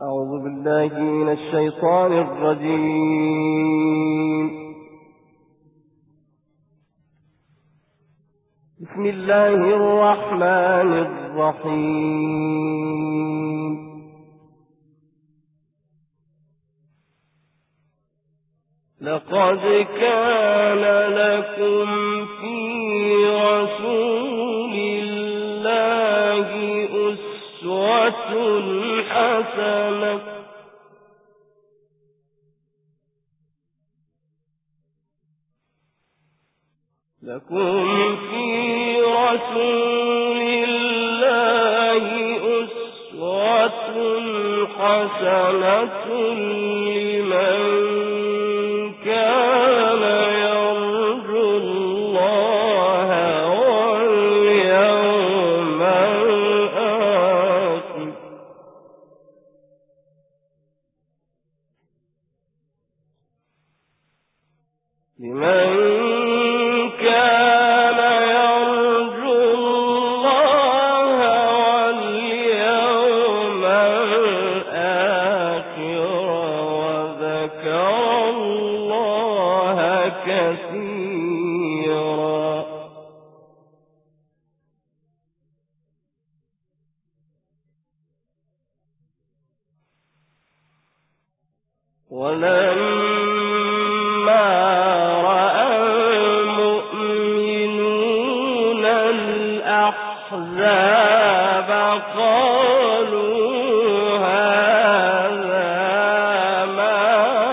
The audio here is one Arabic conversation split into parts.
أعوذ بالله من الشيطان الرجيم. بسم الله الرحمن الرحيم. لقد كان لكم في رسول الله أسوة حسنة لمن كان يرجو الله واليوم الآخر وذكر الله كثيرا. ولما رأى المؤمنون الأحزاب قالوا هذا ما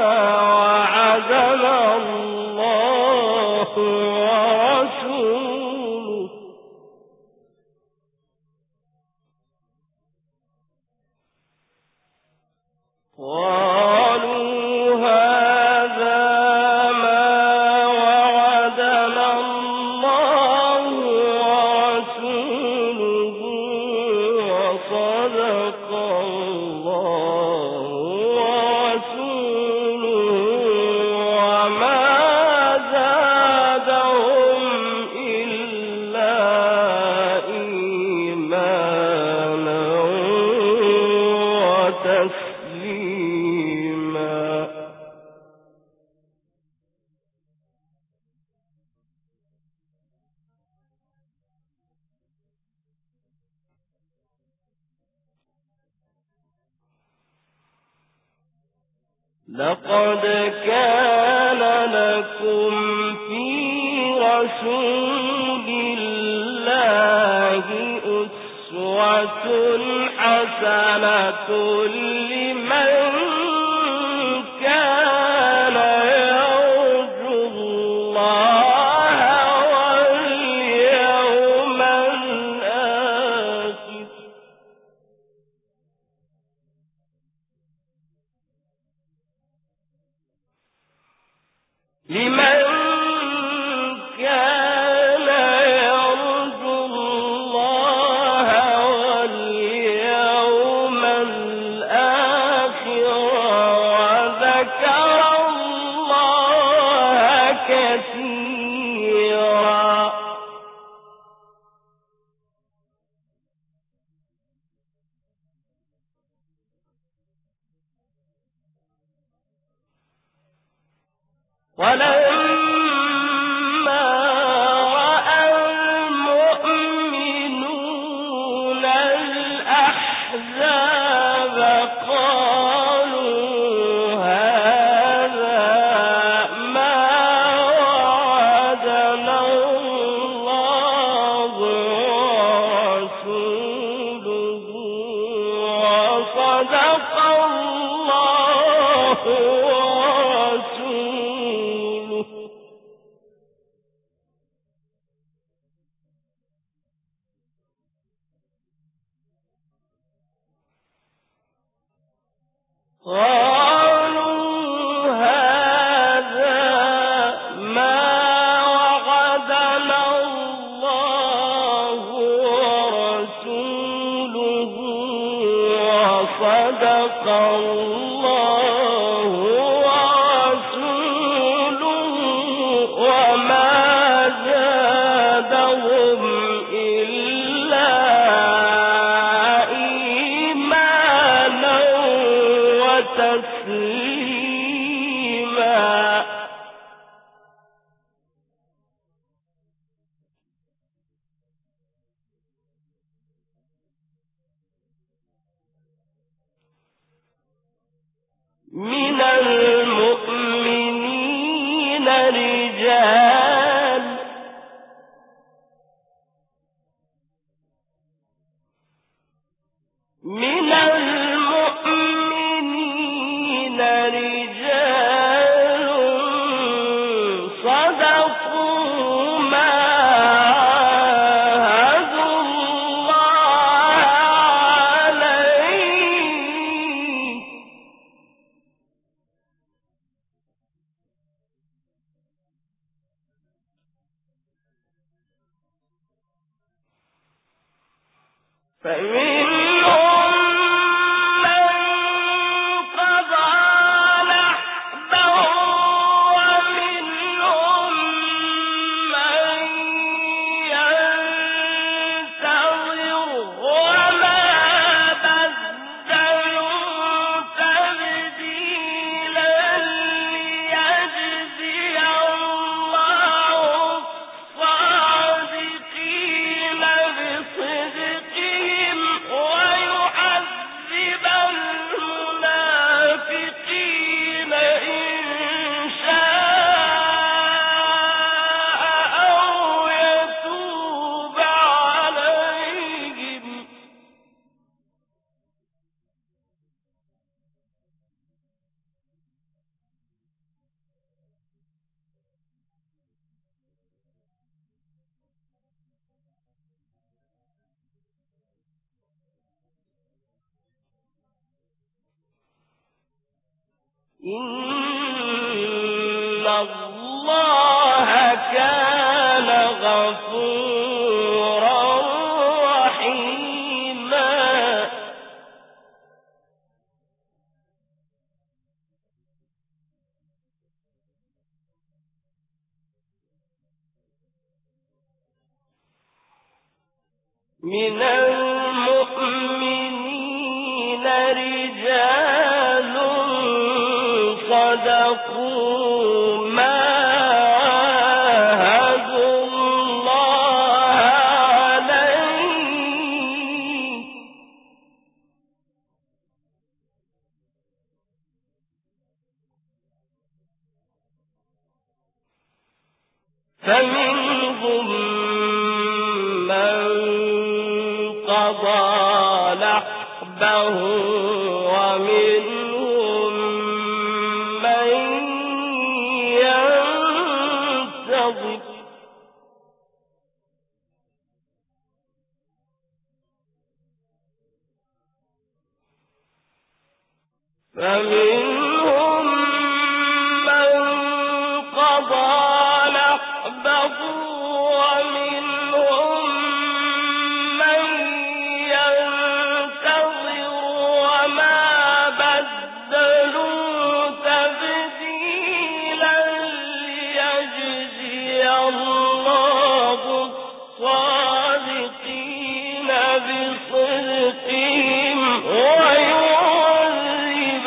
وعدنا الله ورسوله وصدق الله ورسوله وما زادهم إلا إيمانا وتسليما. لقد كان لكم في رسول الله أسوة حسنة لمن كان يرجو الله واليوم الآخر وذكر الله كثيرا. ولما رأى المؤمنون الأحزاب قالوا هذا ما وعدنا الله ورسوله وصدق الله ورسوله قالوا هذا ما وعدنا الله ورسوله وصدق الله ورسوله وما زادهم إلا إيمانا تسليما. من المؤمنين رجال صدقوا ما عاهدوا الله عليه فمنهم من قضى نحبه ومنهم من ينتظر وما بدلوا تبديلا ليجزي الله الصادقين بصدقهم ويعذب المنافقين إن شاء أو يتوب عليهم إن الله كان غفورا رحيما من المؤمنين رجال صدقوا ما عاهدوا الله عليه فمنهم من قضى نحبه ومنهم من ينتظر فمنهم من قضى نحبه ومنهم من ينتظر وما بدلوا تبديلا ليجزي الله الصادقين بصدقهم ويعذب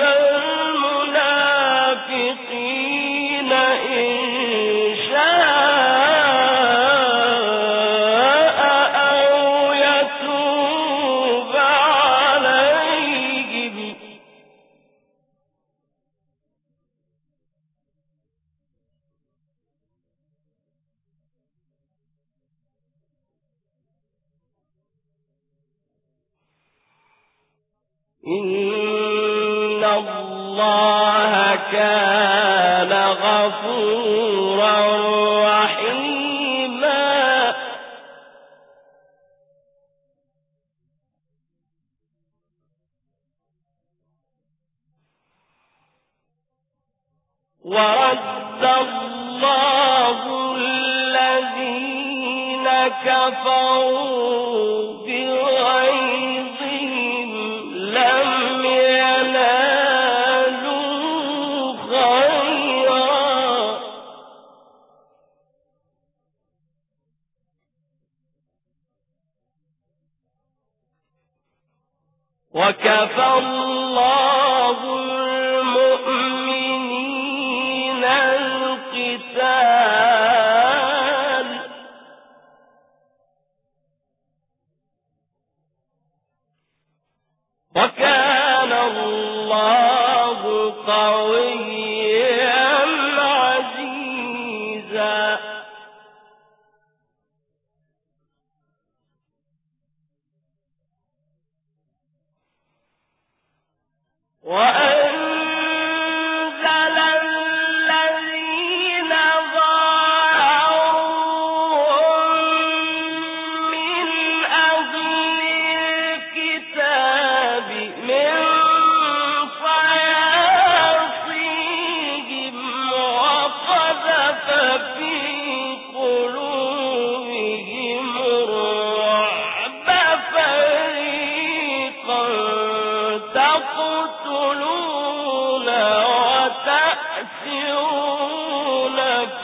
المنافقين إن شاء أو يتوب عليهم إن الله كان غفورا رحيما ورد الله الذين كفروا بغيظهم لم ينالوا خيرا وكفى الله الله قويا عزيزا. وأنزل الذين ظاهرهم من أهل الكتاب من صياصيهم وقذف في قلوبهم الرعب فريقا تقتلون وتأسرون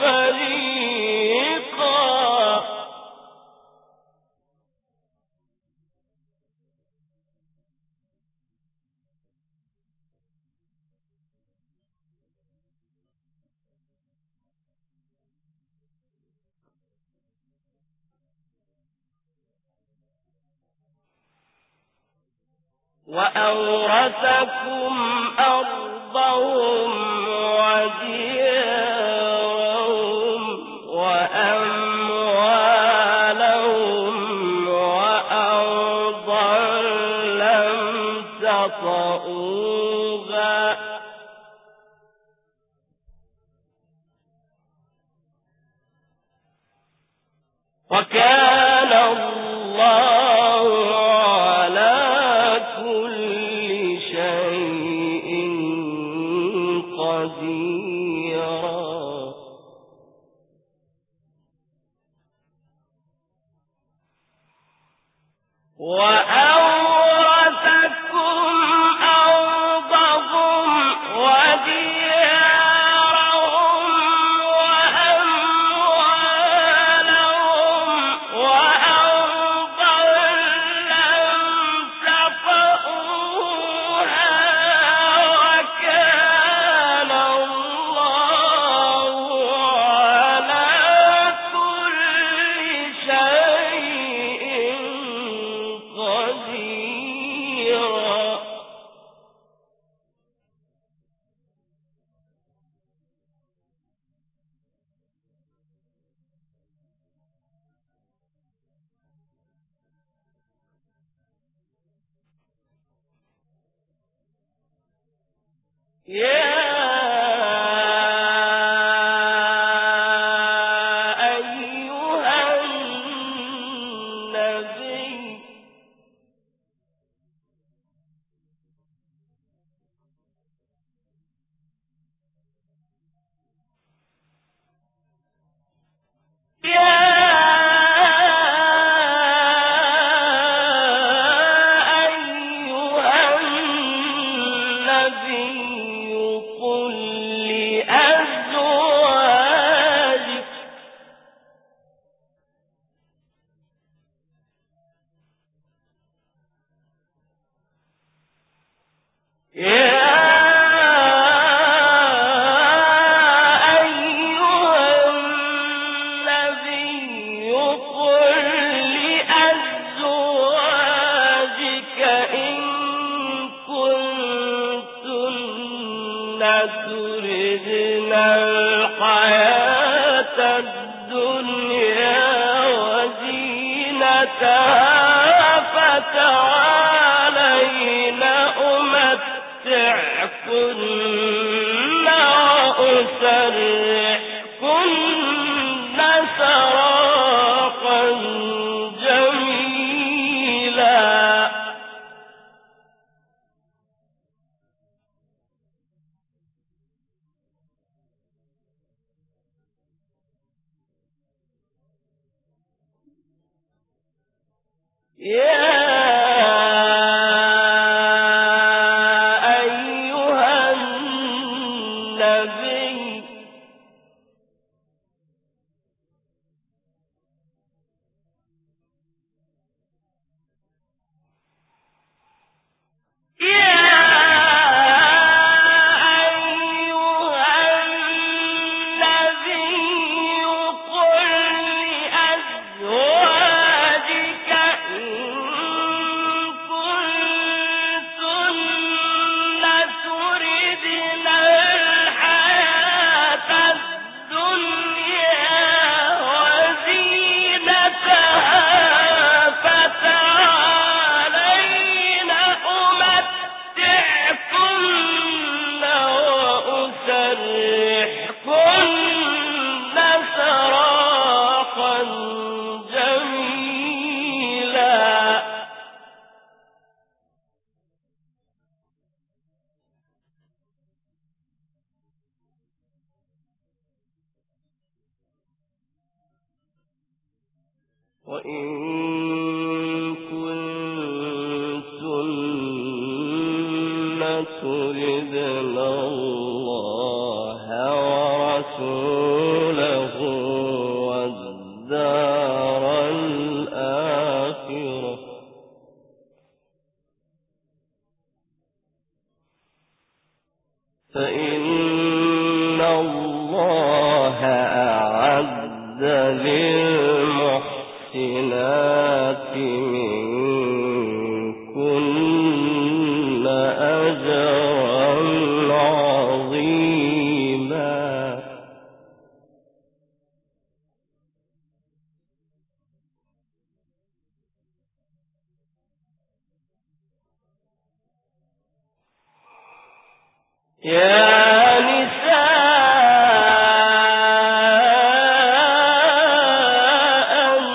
فريقا. وأورثكم أرضهم وديارهم وأموالهم وأرضا لم تطئوها وكان الله على كل شيء قديرا. وأورثكم أرضهم وديارهم وأموالهم وأرضا لم تطئوها وكان الله على كل شيء قديرا. يا أيها النبي قل لأزواجك إن كنتن تردن الحياة الدنيا وزينتها فتعالين أمتعكن وأسرحكن سراحا جميلا. يا أيها النبي وإن كنتن تردن الله ورسوله والدار الآخرة فإن الله أعد للمحسنات منكن أجرا عظيما. يا نساء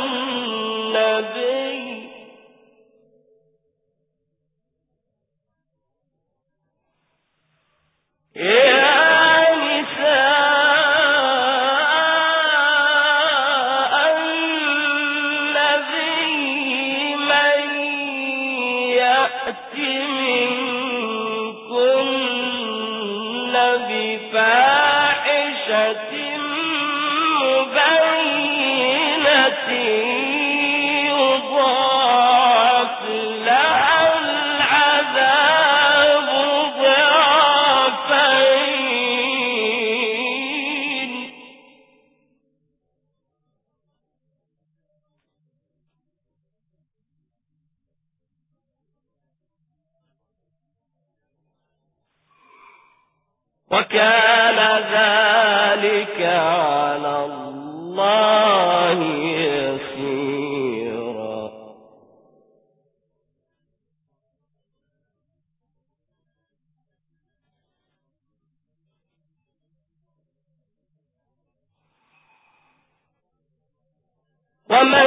النبي من يأت منكن بفاحشة مبينة يضاعف لها العذاب ضعفين وكان ذلك على الله يسيرا. ومن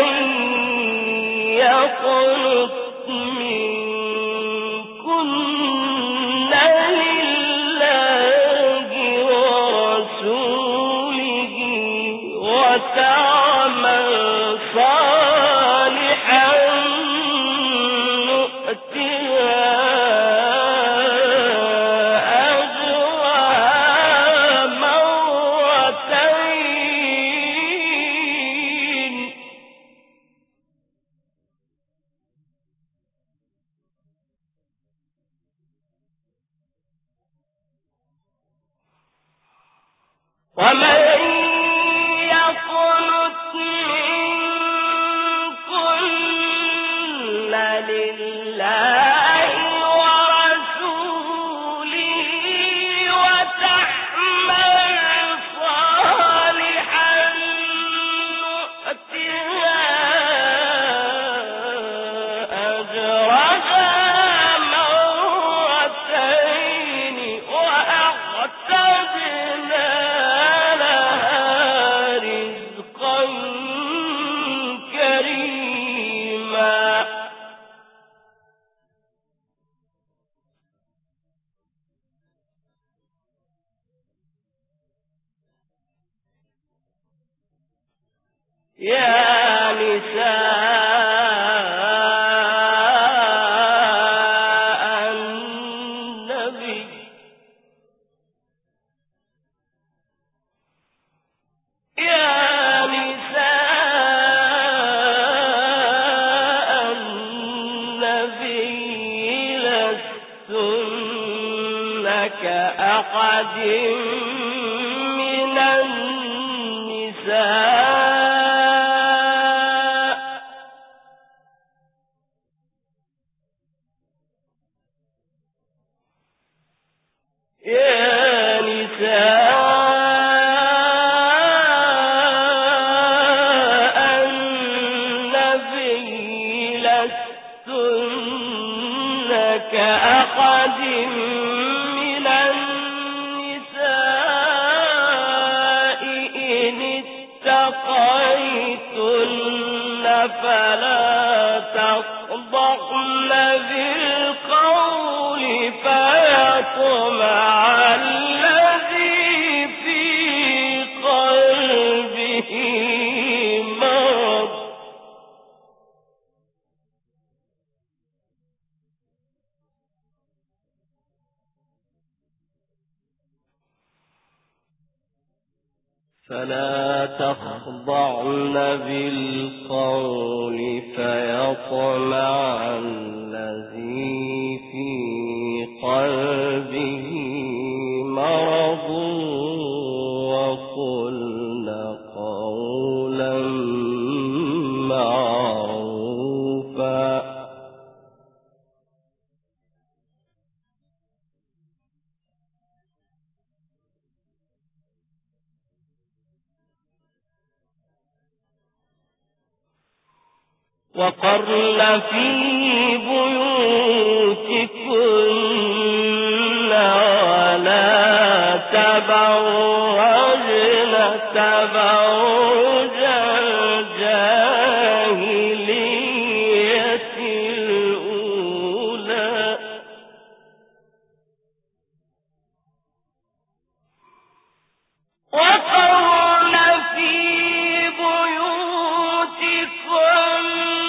يقنت منكن لله ورسوله وتعمل صالحا نؤتها أجرها مرتين ومن يقنت منكن لله ورسوله وتعمل صالحا نؤتها أجرها مرتين وأعتدنا لها رزقا كريما. يا نساء النبي يا نساء النبي لستن كأحد من النساء يا نساء النبي لستن كأحد من النساء إن اتقيتن فلا تخضعن بالقول فيطمع فلا تخضعن بالقول فيطمع الذي في قلبه مرض وقلن قولا معروفا وقرن في بيوتكن ولا تبرجن تبرج الجاهلية الأولى وقرن في بيوتكن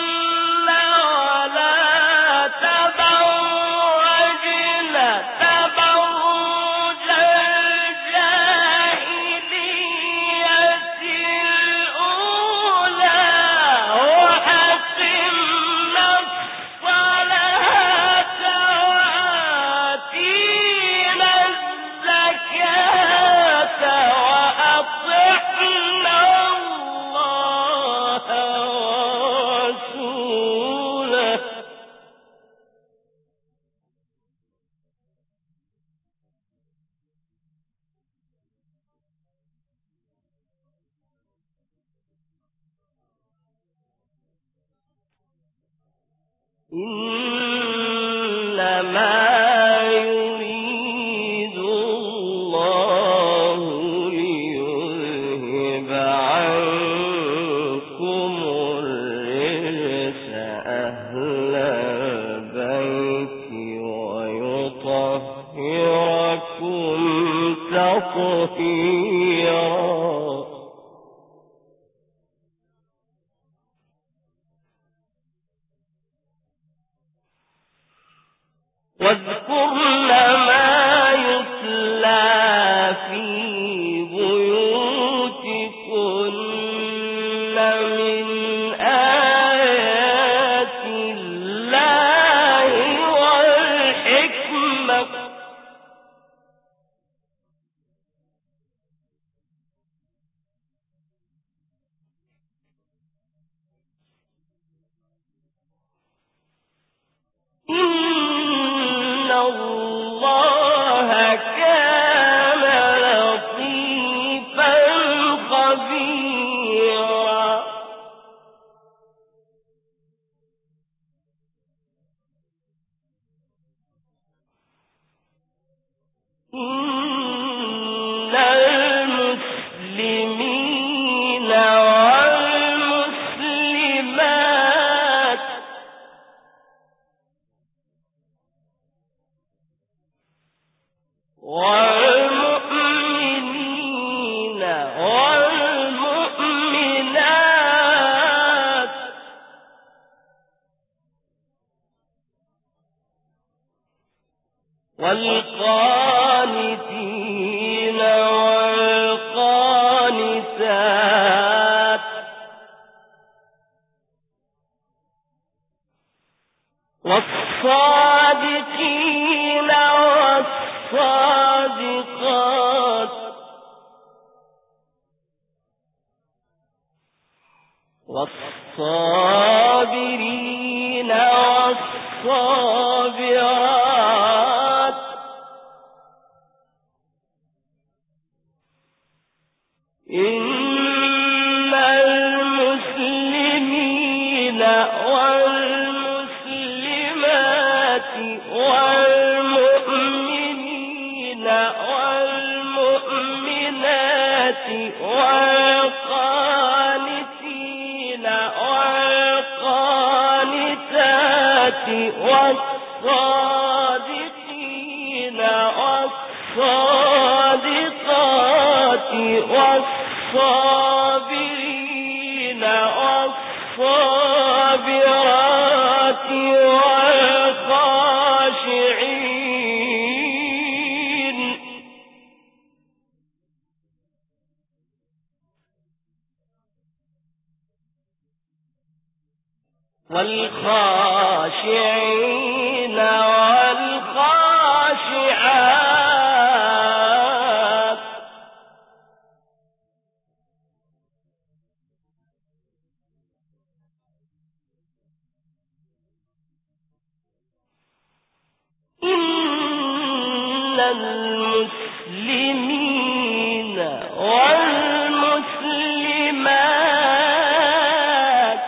إنما يريد الله ليذهب عنكم الرجس أهل البيت ويطهركم تطهيرا واذكرن ما يتلى في بيوتكن من آيات الله والحكمة إن الله كان لطيفا خبيرا إن المسلمين والمسلمات والمؤمنين والمؤمنات والقانتين والقانتات والصادقين والصادقات والصابرين والصابرات إن المسلمين والمسلمات والمؤمنين والمؤمنات والقانتين والقانتات والصادقين والصادقات والصابرين والصابرات والخاشعين والخاشعين والخاشعات إن المسلمين والمسلمات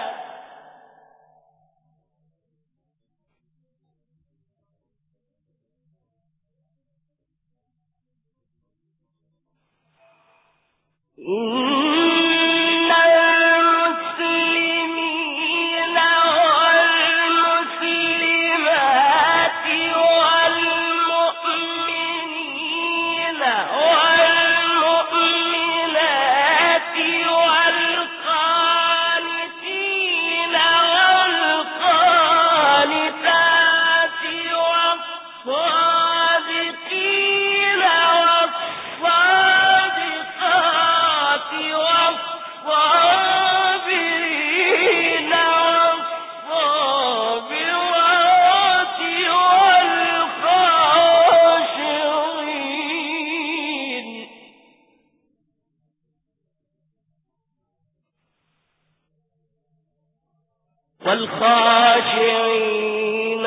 والخاشعين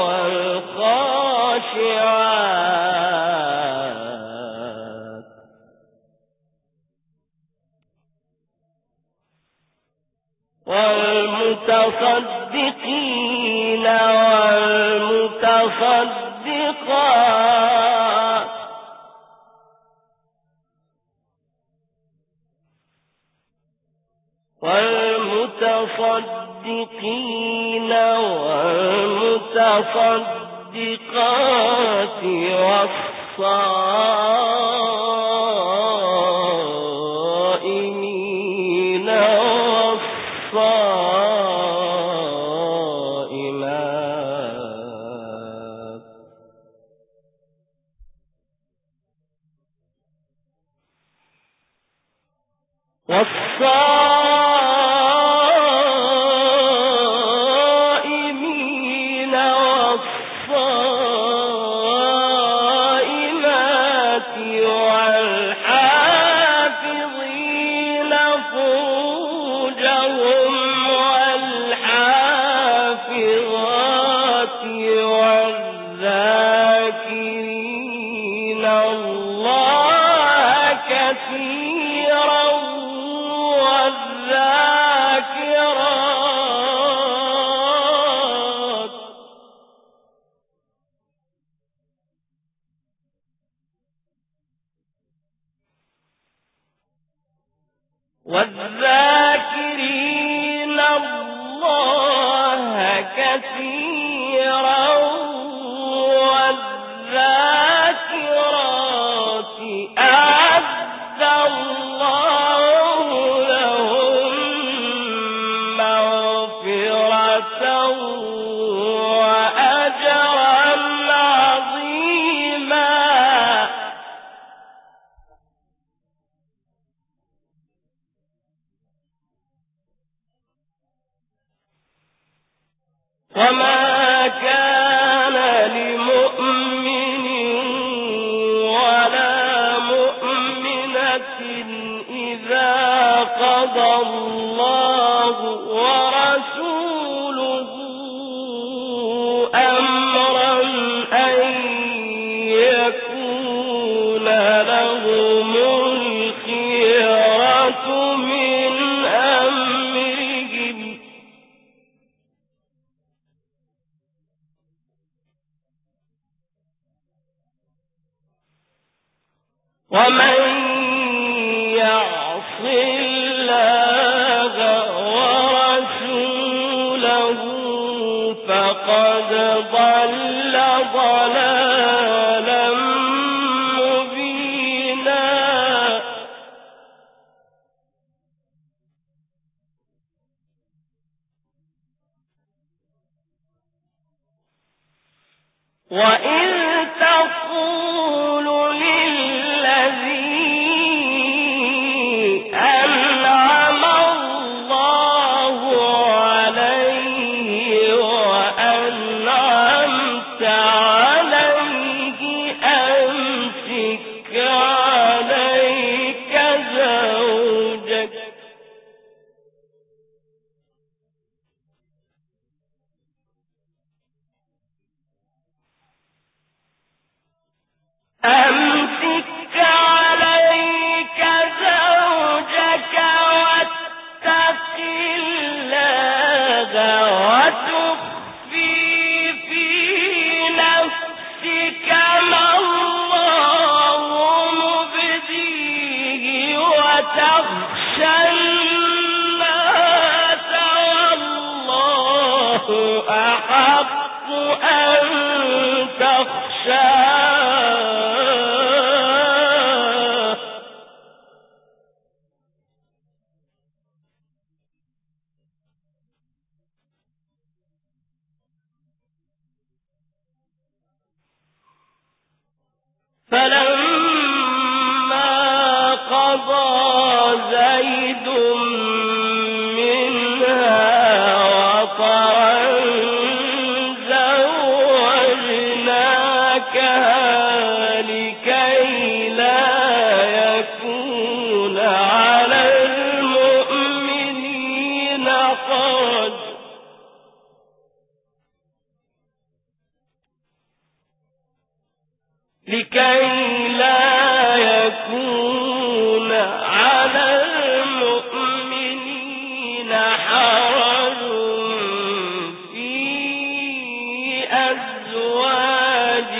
والخاشعات والمتصدقين والمتصدقات والمتصدقين والمتصدقات والصائمين والصائمات والصائمين والصائمات والحافظين فروجهم والحافظات والذاكرين الله كثيرا والذاكرات والذاكرين الله كثيرا والذاكرات أعد الله لهم مغفرة وأجرا عظيما وما كان لمؤمن ولا مؤمنة إذا قضى الله ورسوله أمرا أن يكون لهم الخيرة من أمرهم ومن يعص الله ورسوله فقد ضل ضلالا مبينا وإذ تقول للذي أنعم الله عليه أحق أن تخشاه فلما قضى زيد منها وطرا زوجناكها لكي لا يكون على المؤمنين حرج في أزواج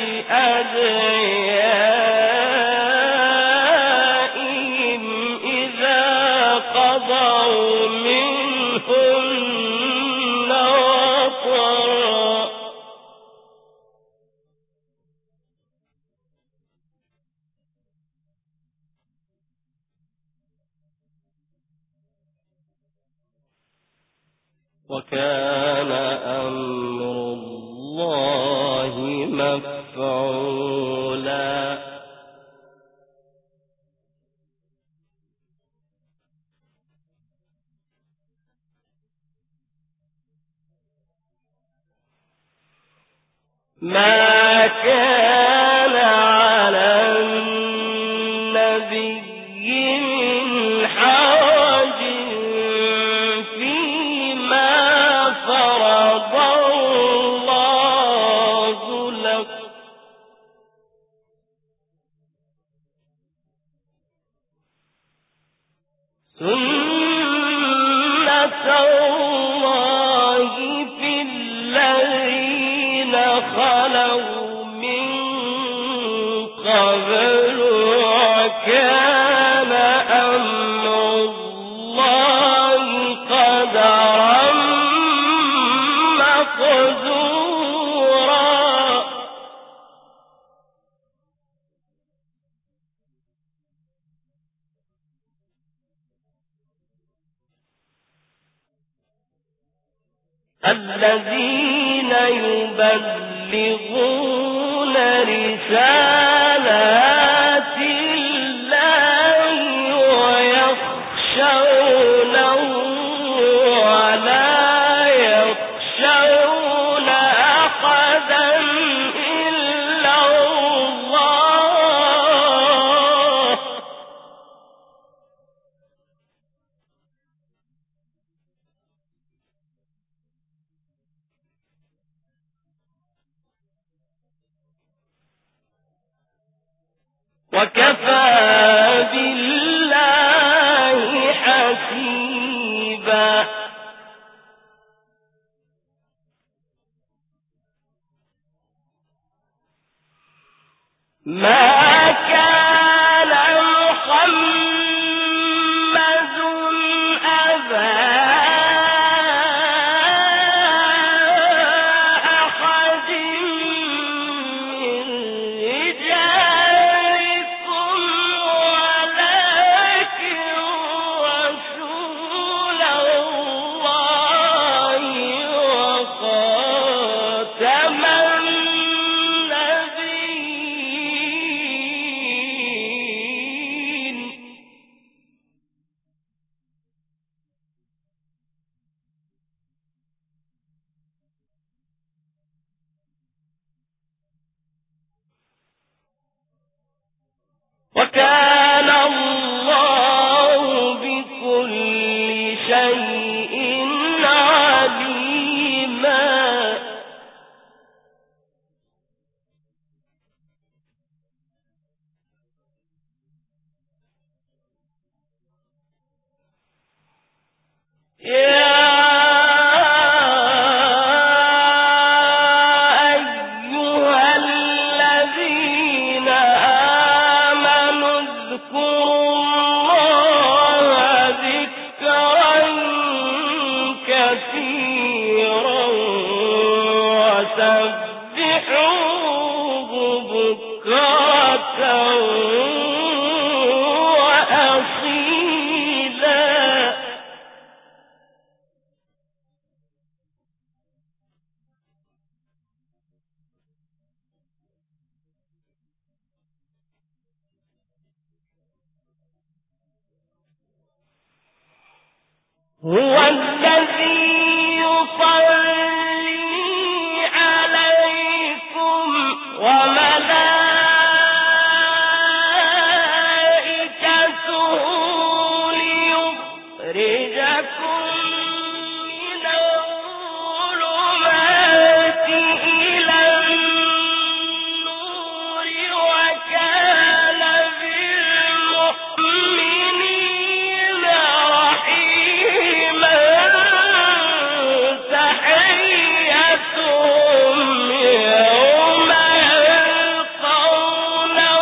أدعيائهم إذا قضوا منهن وطرا وكان أمر الله مفعولا ما كان على النبي من حرج فيما فرض الله له سنة الله في الذين خلوا من قبل وكان أمر الله قدرا مقدورا الذين يبلغون رسالات الله ويخشونه ولا يخشون أحدا إلا الله وكفى بالله حسيبا ما كان محمد أبا أحد من رجالكم هو الذي يصلي عليكم وملائكته ليخرجكم من الظلمات إلى النور وكان بالمؤمنين رحيما تحيتهم يوم يلقونه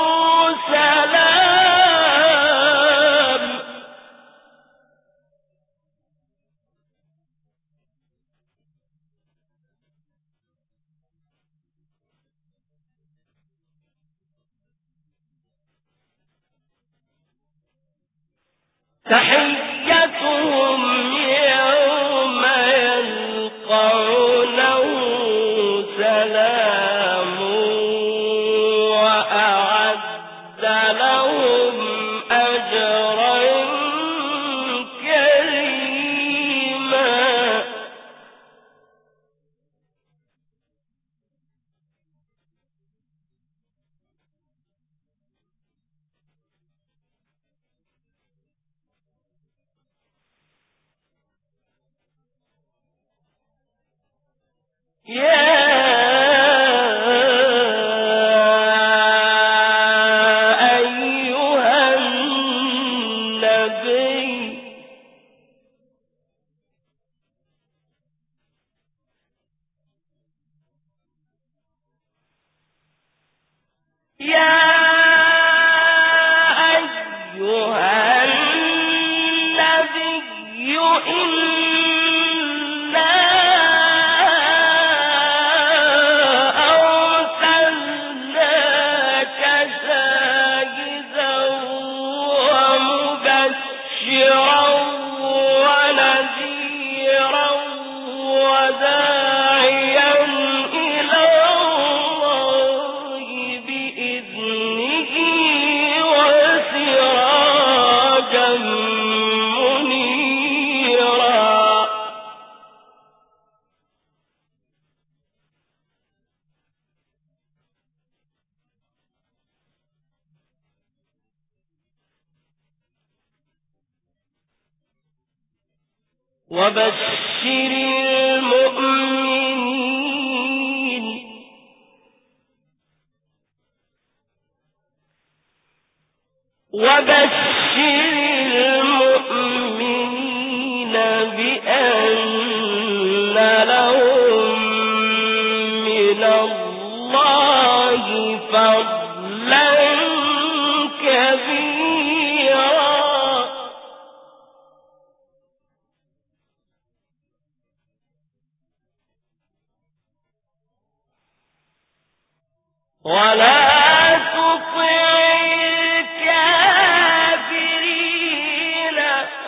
سلام تحيتهم يوم يلقونه سلام وأعد لهم أجرا كريما يا أيها النبي يا أيها النبي إنا أرسلناك شاهدا ومبشرا ونذيرا وداعيا إلى الله بإذنه وسراجا منيرا وبشر المؤمنين بأن لهم من الله فضلا كبيرا ولا تطع الكافرين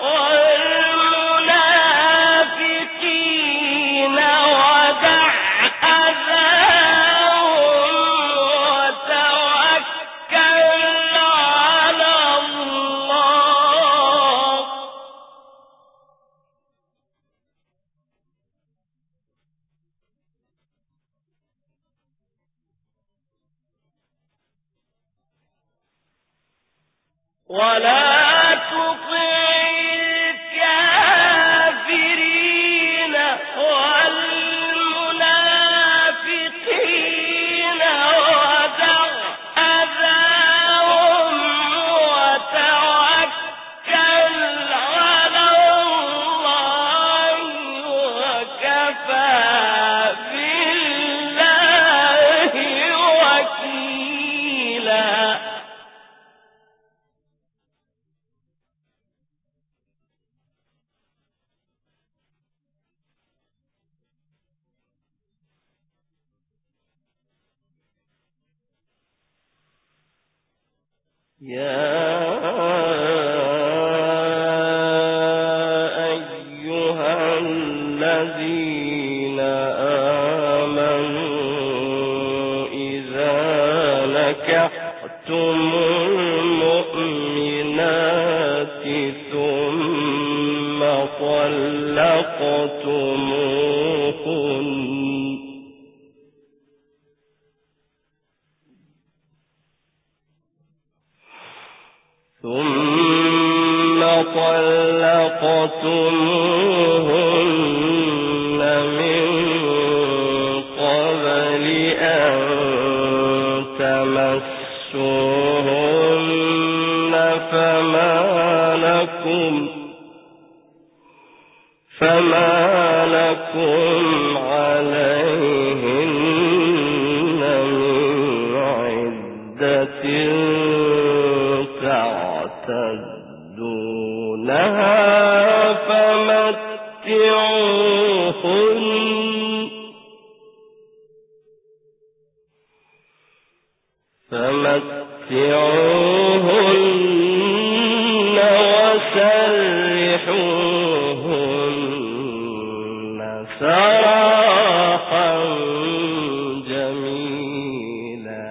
والمنافقين ودع أذاهم وتوكل على الله ولا تطع الكافرين والمنافقين ودع أذاهم وتوكل على الله وكفى بالله وكيلا يا أيها الذين آمنوا إذا نكحتم المؤمنات ثم طلقتموهن طلقتموهن من قبل أن تمسوهن فما لكم عليهن من عدة تعتدونها فمتعوهن وسرحوهن سراحا جميلا.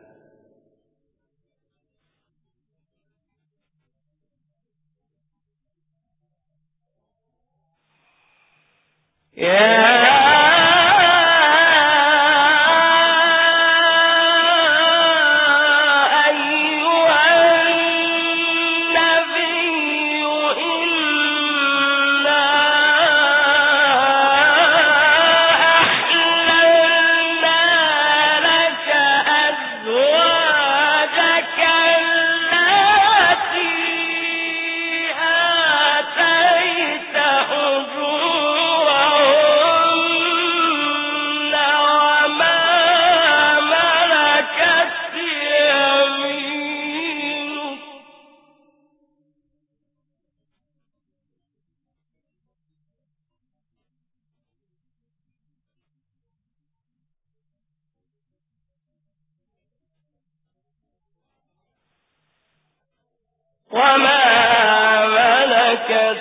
وما ملكت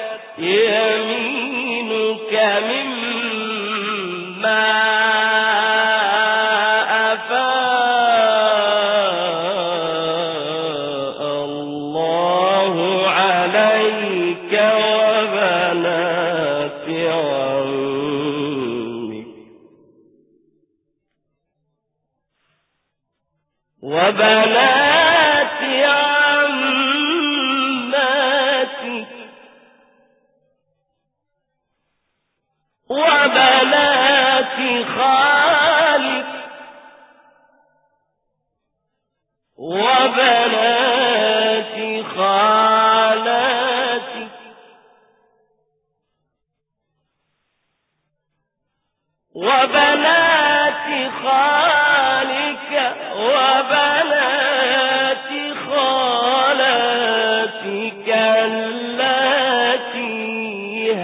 يمينك مما أفاء الله عليك وبنات عمك وبنات عماتك وبنات خالك وبنات خالاتك وبنات خالك وبنات خالاتك اللاتي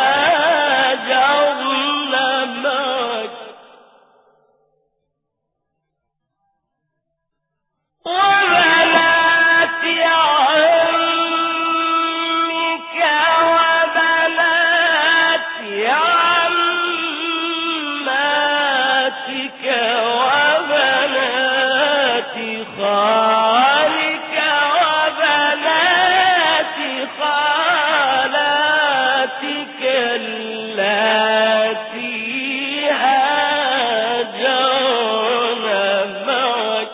هاجرن معك وبنات عمك وبنات عماتك وبنات خالك وبنات خالاتك اللاتي هاجرن معك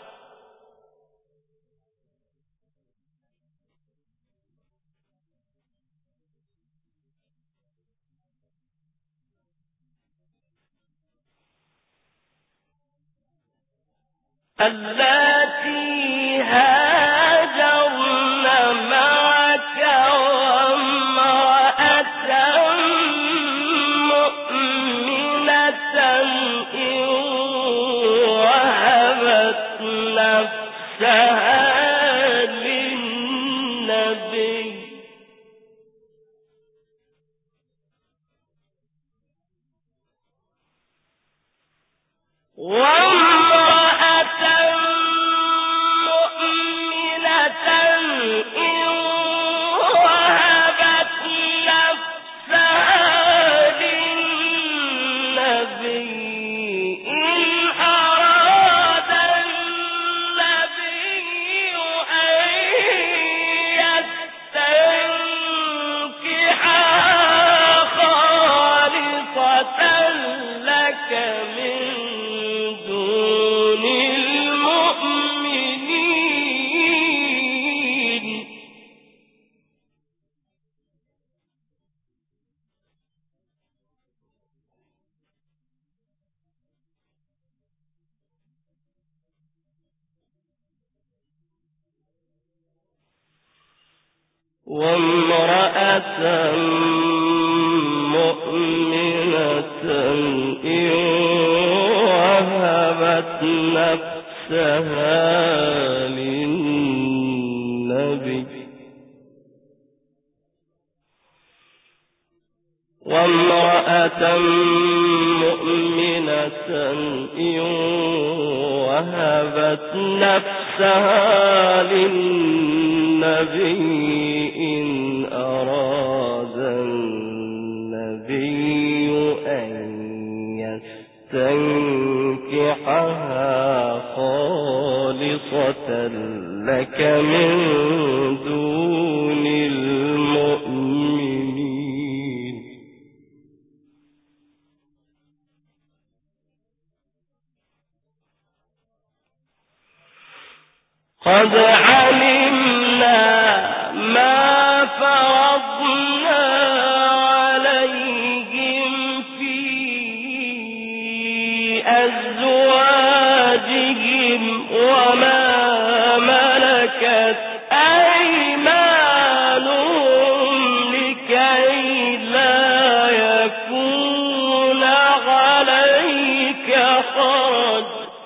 اللاتي هاجرن معك وامرأة مؤمنة إن وهبت نفسها للنبي وامرأة وامرأة مؤمنة إن وهبت نفسها للنبي وامرأة مؤمنة إن وهبت نفسها للنبي إن أراد النبي أن يستنكحها خالصة لك من دون المؤمنين قد علمنا ما فرضنا عليهم في أزواجهم وما ملكت أيمانهم لكي لا يكون عليك حرج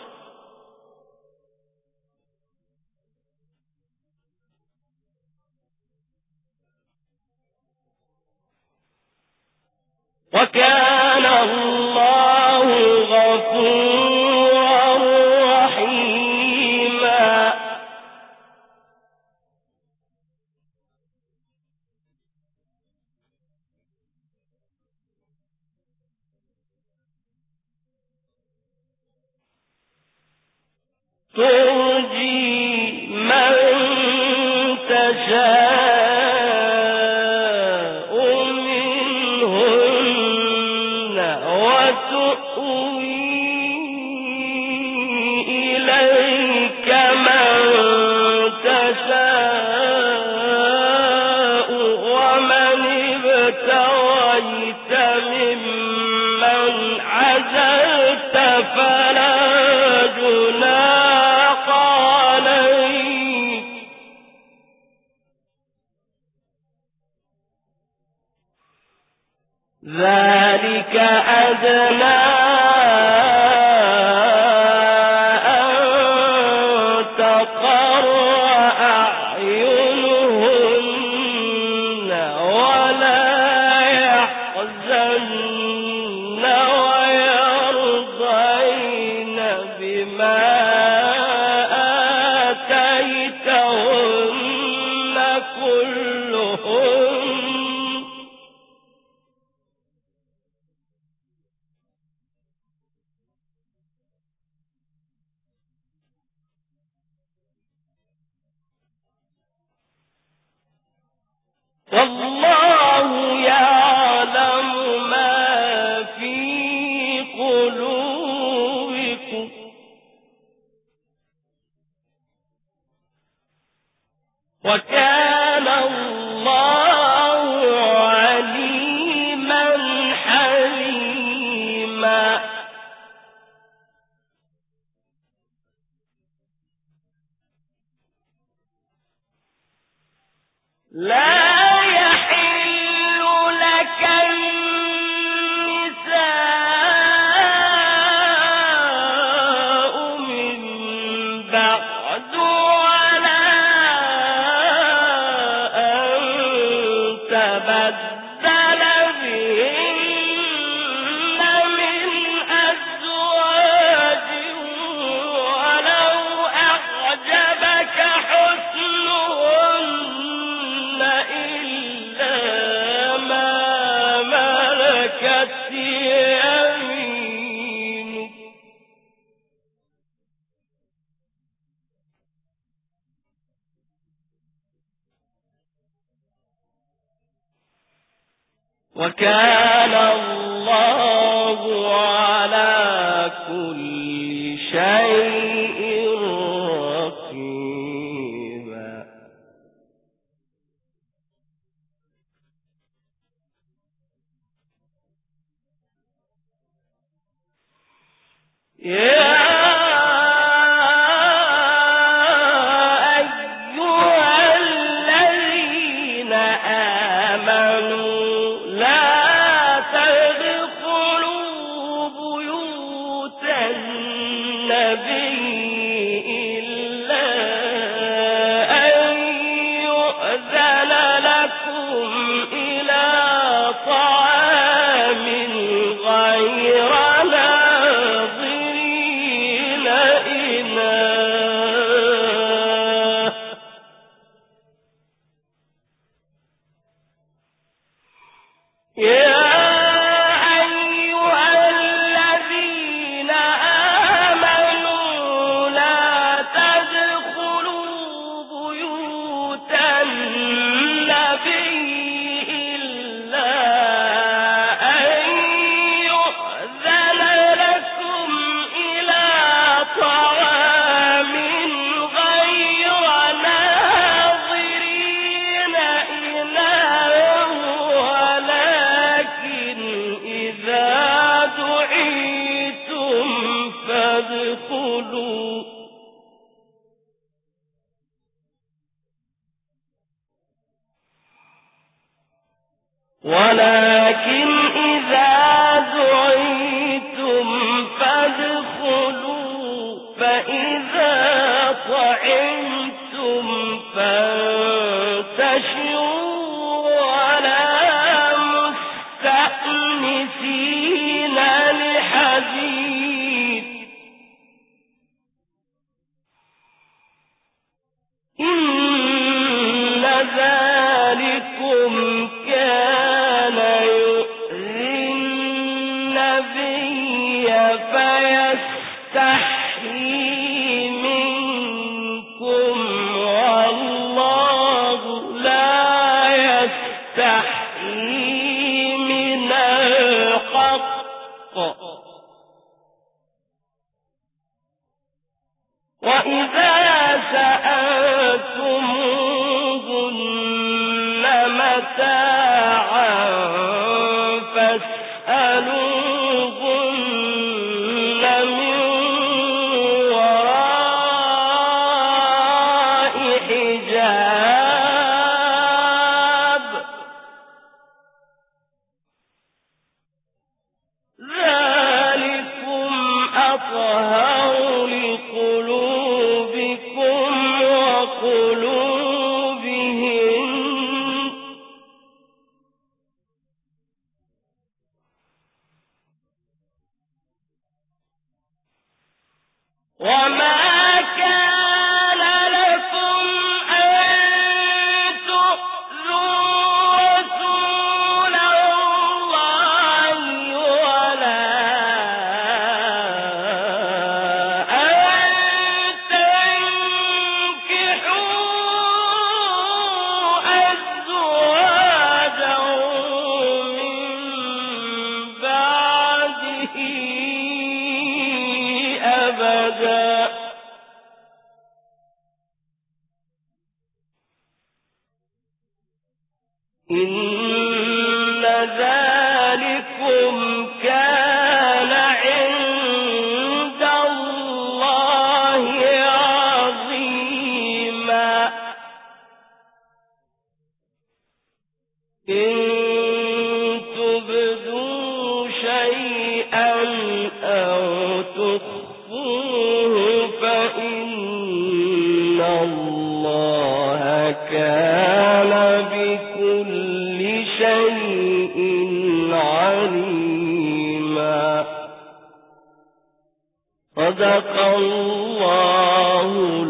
وكان الله غفورا رحيما ترجي من تشاء منهن وتؤوي إليك من تشاء ومن ابتغيت ممن عزلت فلا جناح عليك ذلك أدنى أن تقر أعينهن ولا يحزن ويرضين بما آتيتهن كلهن والله يعلم ما في قلوبكم وكان الله عليما حليما لا يحل لك النساء من بعد ولا أن تبدل بهن من أزواج ولو أعجبك حسنهن إلا ما ملكت يمينك وكان الله على كل شيء رقيبا يا أيها الذين ولكن إذا دعيتم فادخلوا فإذا طعمتم فانتشروا ولا مستأنسين لحديث إن ذلكم كان يؤذي النبي فيستحيي منكم والله لا يستحيي من الحق وإذا سألتموهن متاعا فاسألوهن من وراء حجاب ذلكم أطهر لقلوبكم وقلوبهم وما كان لكم أن تؤذوا رسول الله ولا أن تنكحوا أزواجه من بعده أبدا إن ذلكم كان عند الله عظيما إن تبدوا شيئا أو تخفوه فإن الله كان بكل شيء عليما صدق الله